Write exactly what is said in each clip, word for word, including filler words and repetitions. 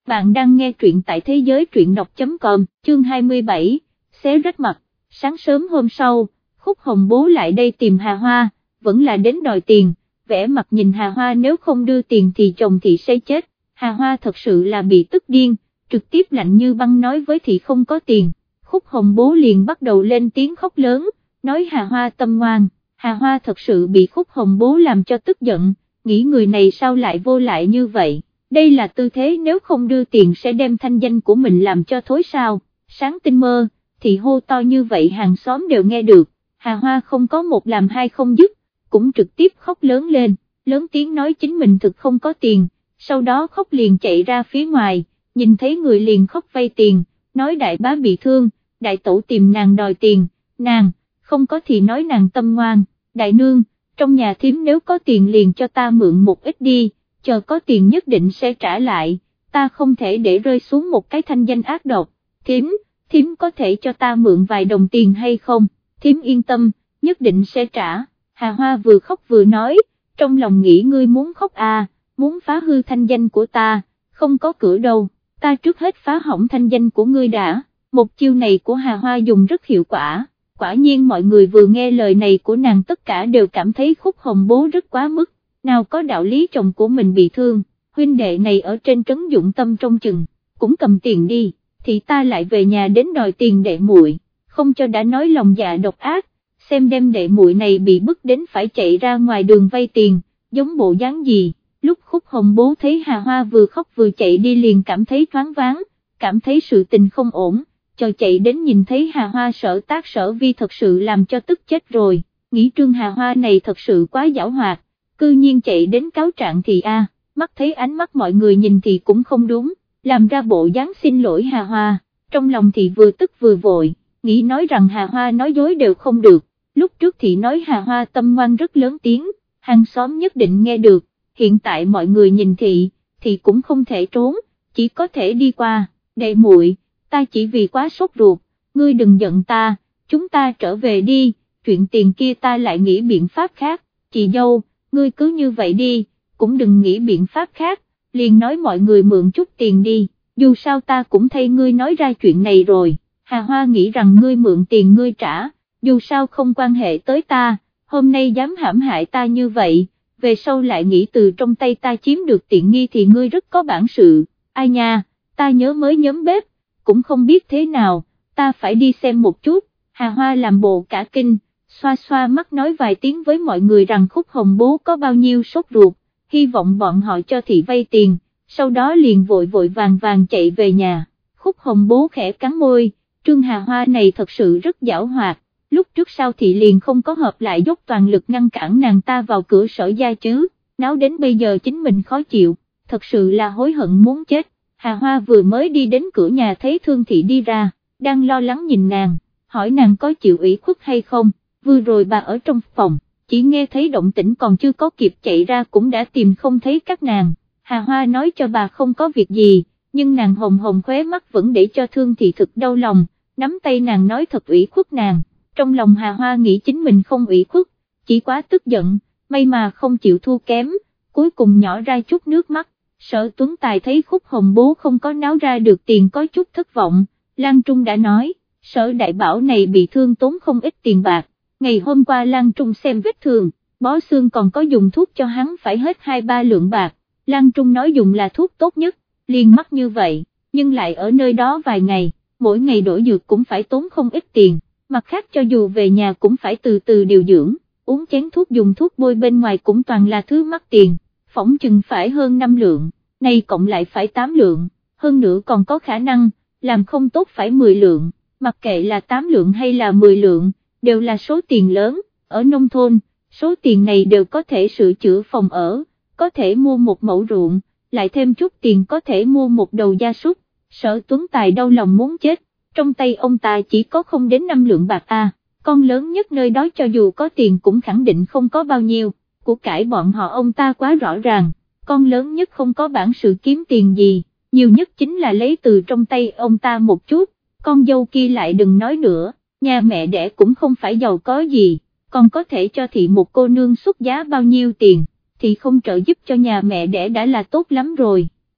Bạn đang nghe truyện tại thế giới truyện đọc chấm com, chương hai mươi bảy, xé rách mặt. Sáng sớm hôm sau, Khúc Hồng Bố lại đây tìm Hà Hoa, vẫn là đến đòi tiền, vẻ mặt nhìn Hà Hoa nếu không đưa tiền thì chồng thị sẽ chết. Hà Hoa thật sự là bị tức điên, trực tiếp lạnh như băng nói với thị không có tiền. Khúc Hồng Bố liền bắt đầu lên tiếng khóc lớn, nói Hà Hoa tâm ngoan. Hà Hoa thật sự bị Khúc Hồng Bố làm cho tức giận, nghĩ người này sao lại vô lại như vậy. Đây là tư thế nếu không đưa tiền sẽ đem thanh danh của mình làm cho thối sao. Sáng tinh mơ, thì hô to như vậy hàng xóm đều nghe được. Hà Hoa không có một làm hai không dứt, cũng trực tiếp khóc lớn lên, lớn tiếng nói chính mình thực không có tiền, sau đó khóc liền chạy ra phía ngoài, nhìn thấy người liền khóc vay tiền, nói đại bá bị thương, đại tẩu tìm nàng đòi tiền, nàng, không có thì nói nàng tâm ngoan, đại nương, trong nhà thím nếu có tiền liền cho ta mượn một ít đi, chờ có tiền nhất định sẽ trả lại, ta không thể để rơi xuống một cái thanh danh ác độc. Thím, thím có thể cho ta mượn vài đồng tiền hay không, thím yên tâm, nhất định sẽ trả. Hà Hoa vừa khóc vừa nói, trong lòng nghĩ ngươi muốn khóc à, muốn phá hư thanh danh của ta, không có cửa đâu, ta trước hết phá hỏng thanh danh của ngươi đã. Một chiêu này của Hà Hoa dùng rất hiệu quả, quả nhiên mọi người vừa nghe lời này của nàng tất cả đều cảm thấy Khúc Hồng Bố rất quá mức. Nào có đạo lý chồng của mình bị thương, huynh đệ này ở trên trấn dụng tâm trong chừng, cũng cầm tiền đi, thì ta lại về nhà đến đòi tiền đệ muội, không cho đã nói lòng dạ độc ác, xem đem đệ muội này bị bức đến phải chạy ra ngoài đường vay tiền, giống bộ dáng gì. Lúc Khúc Hồng Bố thấy Hà Hoa vừa khóc vừa chạy đi liền cảm thấy thoáng váng, cảm thấy sự tình không ổn, cho chạy đến nhìn thấy Hà Hoa Sở Tác Sở Vi thật sự làm cho tức chết rồi, nghĩ Trương Hà Hoa này thật sự quá giảo hoạt. Cư nhiên chạy đến cáo trạng thì a, mắt thấy ánh mắt mọi người nhìn thì cũng không đúng, làm ra bộ dáng xin lỗi Hà Hoa, trong lòng thì vừa tức vừa vội, nghĩ nói rằng Hà Hoa nói dối đều không được, lúc trước thì nói Hà Hoa tâm ngoan rất lớn tiếng, hàng xóm nhất định nghe được, hiện tại mọi người nhìn thị, thì cũng không thể trốn, chỉ có thể đi qua, đệ muội, ta chỉ vì quá sốt ruột, ngươi đừng giận ta, chúng ta trở về đi, chuyện tiền kia ta lại nghĩ biện pháp khác, chị dâu. Ngươi cứ như vậy đi, cũng đừng nghĩ biện pháp khác, liền nói mọi người mượn chút tiền đi, dù sao ta cũng thay ngươi nói ra chuyện này rồi. Hà Hoa nghĩ rằng ngươi mượn tiền ngươi trả, dù sao không quan hệ tới ta, hôm nay dám hãm hại ta như vậy, về sau lại nghĩ từ trong tay ta chiếm được tiện nghi thì ngươi rất có bản sự, ai nha, ta nhớ mới nhóm bếp, cũng không biết thế nào, ta phải đi xem một chút. Hà Hoa làm bộ cả kinh, xoa xoa mắt nói vài tiếng với mọi người rằng Khúc Hồng Bố có bao nhiêu sốt ruột, hy vọng bọn họ cho thị vay tiền, sau đó liền vội vội vàng vàng chạy về nhà. Khúc Hồng Bố khẽ cắn môi, Trương Hà Hoa này thật sự rất giảo hoạt, lúc trước sau thị liền không có hợp lại dốc toàn lực ngăn cản nàng ta vào cửa Sở gia chứ, náo đến bây giờ chính mình khó chịu, thật sự là hối hận muốn chết. Hà Hoa vừa mới đi đến cửa nhà thấy Thương thị đi ra, đang lo lắng nhìn nàng, hỏi nàng có chịu ủy khuất hay không. Vừa rồi bà ở trong phòng, chỉ nghe thấy động tĩnh còn chưa có kịp chạy ra cũng đã tìm không thấy các nàng. Hà Hoa nói cho bà không có việc gì, nhưng nàng hồng hồng khóe mắt vẫn để cho Thương thị thực đau lòng, nắm tay nàng nói thật ủy khuất nàng. Trong lòng Hà Hoa nghĩ chính mình không ủy khuất, chỉ quá tức giận, may mà không chịu thua kém, cuối cùng nhỏ ra chút nước mắt. Sở Tuấn Tài thấy Khúc Hồng Bố không có náo ra được tiền có chút thất vọng, Lan Trung đã nói, Sở Đại Bảo này bị thương tốn không ít tiền bạc. Ngày hôm qua Lan Trung xem vết thương, bó xương còn có dùng thuốc cho hắn phải hết hai ba lượng bạc, Lan Trung nói dùng là thuốc tốt nhất, liền mắc như vậy, nhưng lại ở nơi đó vài ngày, mỗi ngày đổi dược cũng phải tốn không ít tiền, mặt khác cho dù về nhà cũng phải từ từ điều dưỡng, uống chén thuốc dùng thuốc bôi bên ngoài cũng toàn là thứ mắc tiền, phỏng chừng phải hơn năm lượng, nay cộng lại phải tám lượng, hơn nữa còn có khả năng, làm không tốt phải mười lượng, mặc kệ là tám lượng hay là mười lượng. Đều là số tiền lớn, ở nông thôn, số tiền này đều có thể sửa chữa phòng ở, có thể mua một mẫu ruộng, lại thêm chút tiền có thể mua một đầu gia súc. Sở Tuấn Tài đau lòng muốn chết, trong tay ông ta chỉ có không đến năm lượng bạc a, con lớn nhất nơi đó cho dù có tiền cũng khẳng định không có bao nhiêu, của cải bọn họ ông ta quá rõ ràng, con lớn nhất không có bản sự kiếm tiền gì, nhiều nhất chính là lấy từ trong tay ông ta một chút, con dâu kia lại đừng nói nữa. Nhà mẹ đẻ cũng không phải giàu có gì, còn có thể cho thị một cô nương xuất giá bao nhiêu tiền, thì không trợ giúp cho nhà mẹ đẻ đã là tốt lắm rồi,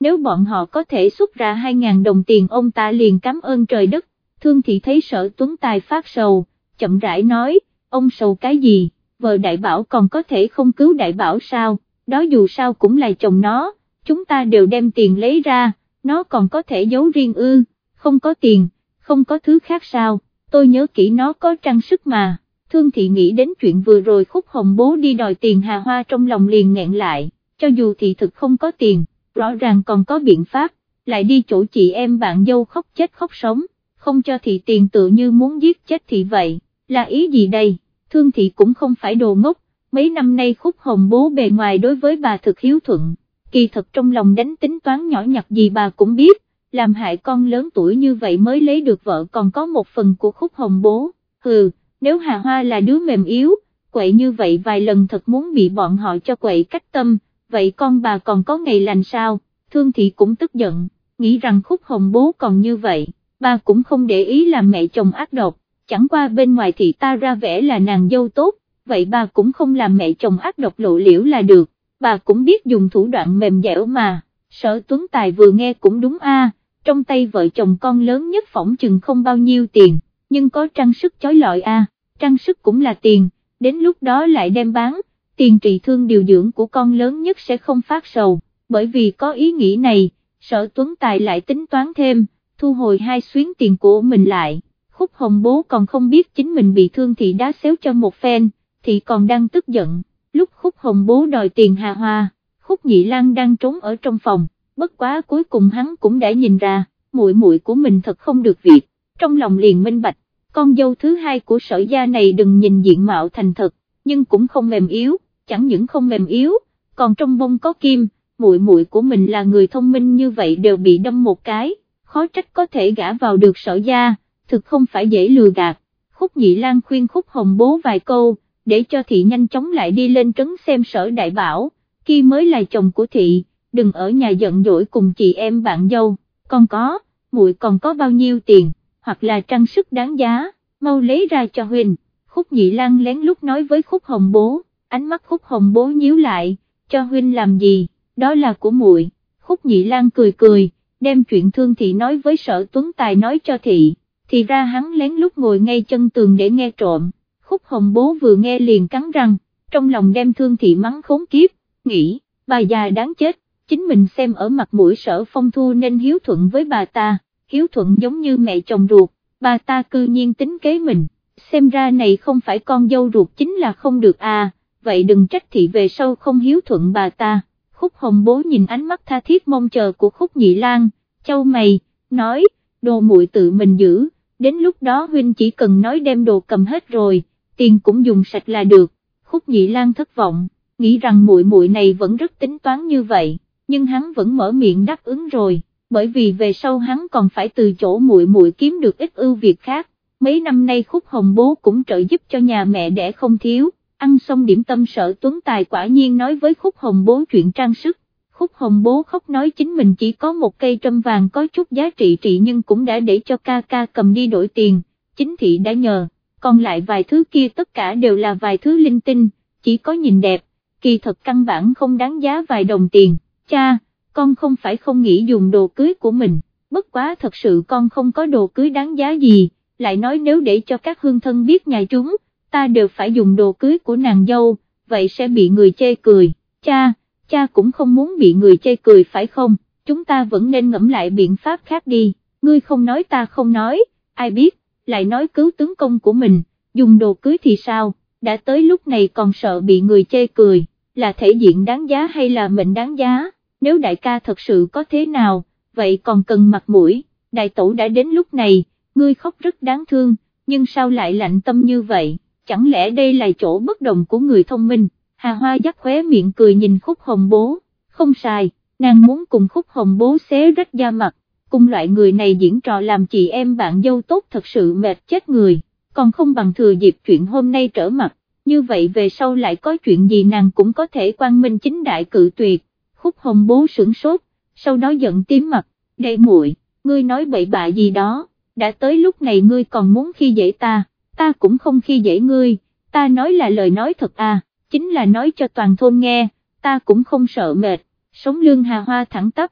nếu bọn họ có thể xuất ra hai ngàn đồng tiền ông ta liền cảm ơn trời đất. Thương Thị thấy Sở Tuấn Tài phát sầu, chậm rãi nói, ông sầu cái gì, vợ Đại Bảo còn có thể không cứu Đại Bảo sao, đó dù sao cũng là chồng nó, chúng ta đều đem tiền lấy ra, nó còn có thể giấu riêng ư, không có tiền, không có thứ khác sao, tôi nhớ kỹ nó có trang sức mà. Thương Thị nghĩ đến chuyện vừa rồi Khúc Hồng Bố đi đòi tiền Hà Hoa trong lòng liền nghẹn lại, cho dù thị thực không có tiền, rõ ràng còn có biện pháp, lại đi chỗ chị em bạn dâu khóc chết khóc sống, không cho thị tiền tự như muốn giết chết thị vậy, là ý gì đây? Thương Thị cũng không phải đồ ngốc, mấy năm nay Khúc Hồng Bố bề ngoài đối với bà thực hiếu thuận, kỳ thật trong lòng đánh tính toán nhỏ nhặt gì bà cũng biết, làm hại con lớn tuổi như vậy mới lấy được vợ còn có một phần của Khúc Hồng Bố, hừ, nếu Hà Hoa là đứa mềm yếu, quậy như vậy vài lần thật muốn bị bọn họ cho quậy cách tâm, vậy con bà còn có ngày lành sao? Thương Thị cũng tức giận, nghĩ rằng Khúc Hồng Bố còn như vậy, bà cũng không để ý làm mẹ chồng ác độc, chẳng qua bên ngoài thị ta ra vẻ là nàng dâu tốt, vậy bà cũng không làm mẹ chồng ác độc lộ liễu là được, bà cũng biết dùng thủ đoạn mềm dẻo mà. Sở Tuấn Tài vừa nghe cũng đúng a, trong tay vợ chồng con lớn nhất phỏng chừng không bao nhiêu tiền, nhưng có trang sức chói lọi a, trang sức cũng là tiền, đến lúc đó lại đem bán, tiền trị thương điều dưỡng của con lớn nhất sẽ không phát sầu, bởi vì có ý nghĩ này, Sở Tuấn Tài lại tính toán thêm, thu hồi hai xuyến tiền của mình lại. Khúc Hồng Bố còn không biết chính mình bị Thương Thị đá xéo cho một phen, thì còn đang tức giận, lúc Khúc Hồng Bố đòi tiền Hà Hoa, Khúc Nhị Lang đang trốn ở trong phòng, bất quá cuối cùng hắn cũng đã nhìn ra, muội muội của mình thật không được việc, trong lòng liền minh bạch, con dâu thứ hai của Sở gia này đừng nhìn diện mạo thành thật, nhưng cũng không mềm yếu, chẳng những không mềm yếu, còn trong bông có kim, muội muội của mình là người thông minh như vậy đều bị đâm một cái, khó trách có thể gả vào được Sở gia, thực không phải dễ lừa gạt. Khúc Nhị Lang khuyên Khúc Hồng Bố vài câu, để cho thị nhanh chóng lại đi lên trấn xem Sở Đại Bảo, kia mới là chồng của thị, đừng ở nhà giận dỗi cùng chị em bạn dâu, còn có, muội còn có bao nhiêu tiền, hoặc là trang sức đáng giá, mau lấy ra cho huynh. Khúc Nhị Lang lén lút nói với Khúc Hồng Bố, ánh mắt Khúc Hồng Bố nhíu lại, cho huynh làm gì, đó là của muội. Khúc Nhị Lang cười cười, đem chuyện Thương Thị nói với Sở Tuấn Tài nói cho thị, thì ra hắn lén lút ngồi ngay chân tường để nghe trộm. Khúc Hồng Bố vừa nghe liền cắn răng, trong lòng đem Thương Thị mắng khốn kiếp, nghĩ, bà già đáng chết, chính mình xem ở mặt mũi Sở Phong Thu nên hiếu thuận với bà ta, hiếu thuận giống như mẹ chồng ruột, bà ta cư nhiên tính kế mình, xem ra này không phải con dâu ruột chính là không được à, vậy đừng trách thị về sau không hiếu thuận bà ta. Khúc Hồng Bố nhìn ánh mắt tha thiết mong chờ của Khúc Nhị Lang, chau mày, nói, đồ muội tự mình giữ, đến lúc đó huynh chỉ cần nói đem đồ cầm hết rồi, tiền cũng dùng sạch là được. Khúc Nhị Lang thất vọng, nghĩ rằng muội muội này vẫn rất tính toán như vậy, nhưng hắn vẫn mở miệng đáp ứng rồi, bởi vì về sau hắn còn phải từ chỗ muội muội kiếm được ít ưu việt khác. Mấy năm nay Khúc Hồng Bố cũng trợ giúp cho nhà mẹ đẻ không thiếu, ăn xong điểm tâm Sở Tuấn Tài quả nhiên nói với Khúc Hồng Bố chuyện trang sức. Khúc Hồng Bố khóc nói chính mình chỉ có một cây trâm vàng có chút giá trị trị nhưng cũng đã để cho ca ca cầm đi đổi tiền, chính thị đã nhờ, còn lại vài thứ kia tất cả đều là vài thứ linh tinh, chỉ có nhìn đẹp, kỳ thật căn bản không đáng giá vài đồng tiền. Cha, con không phải không nghĩ dùng đồ cưới của mình, bất quá thật sự con không có đồ cưới đáng giá gì, lại nói nếu để cho các hương thân biết nhà chúng, ta đều phải dùng đồ cưới của nàng dâu, vậy sẽ bị người chê cười. Cha, cha cũng không muốn bị người chê cười phải không, chúng ta vẫn nên ngẫm lại biện pháp khác đi, ngươi không nói ta không nói, ai biết, lại nói cứu tướng công của mình, dùng đồ cưới thì sao, đã tới lúc này còn sợ bị người chê cười, là thể diện đáng giá hay là mệnh đáng giá, nếu đại ca thật sự có thế nào, vậy còn cần mặt mũi, đại tẩu đã đến lúc này, ngươi khóc rất đáng thương, nhưng sao lại lạnh tâm như vậy, chẳng lẽ đây là chỗ bất đồng của người thông minh. Hà Hoa dắt khóe miệng cười nhìn Khúc Hồng Bố, không sai, nàng muốn cùng Khúc Hồng Bố xé rách da mặt, cùng loại người này diễn trò làm chị em bạn dâu tốt thật sự mệt chết người, còn không bằng thừa dịp chuyện hôm nay trở mặt, như vậy về sau lại có chuyện gì nàng cũng có thể quang minh chính đại cự tuyệt. Khúc Hồng Bố sửng sốt, sau đó giận tím mặt, đệ muội, ngươi nói bậy bạ gì đó, đã tới lúc này ngươi còn muốn khi dễ ta, ta cũng không khi dễ ngươi, ta nói là lời nói thật à. Chính là nói cho toàn thôn nghe, ta cũng không sợ mệt, sống lưng Hà Hoa thẳng tắp,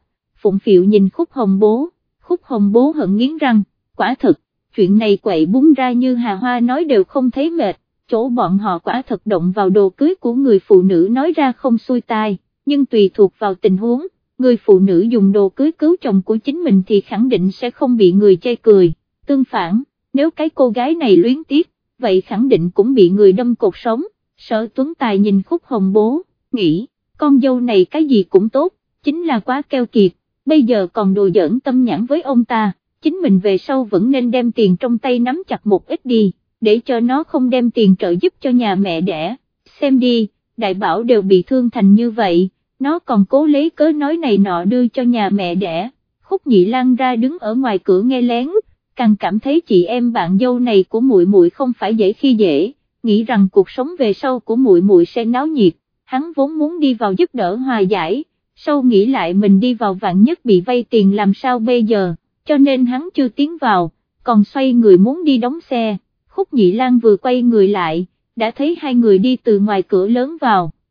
phụng phịu nhìn Khúc Hồng Bố, Khúc Hồng Bố hận nghiến răng, quả thực, chuyện này quậy búng ra như Hà Hoa nói đều không thấy mệt, chỗ bọn họ quả thật động vào đồ cưới của người phụ nữ nói ra không xuôi tai, nhưng tùy thuộc vào tình huống, người phụ nữ dùng đồ cưới cứu chồng của chính mình thì khẳng định sẽ không bị người chê cười, tương phản, nếu cái cô gái này luyến tiếc, vậy khẳng định cũng bị người đâm cột sống. Sở Tuấn Tài nhìn Khúc Hồng Bố, nghĩ, con dâu này cái gì cũng tốt, chính là quá keo kiệt, bây giờ còn đùa giỡn tâm nhãn với ông ta, chính mình về sau vẫn nên đem tiền trong tay nắm chặt một ít đi, để cho nó không đem tiền trợ giúp cho nhà mẹ đẻ, xem đi, Đại Bảo đều bị thương thành như vậy, nó còn cố lấy cớ nói này nọ đưa cho nhà mẹ đẻ. Khúc Nhị Lan ra đứng ở ngoài cửa nghe lén, càng cảm thấy chị em bạn dâu này của muội muội không phải dễ khi dễ, nghĩ rằng cuộc sống về sau của muội muội sẽ náo nhiệt, hắn vốn muốn đi vào giúp đỡ hòa giải, sau nghĩ lại mình đi vào vạn nhất bị vay tiền làm sao bây giờ, cho nên hắn chưa tiến vào, còn xoay người muốn đi đóng xe. Khúc Nhị Lan vừa quay người lại, đã thấy hai người đi từ ngoài cửa lớn vào.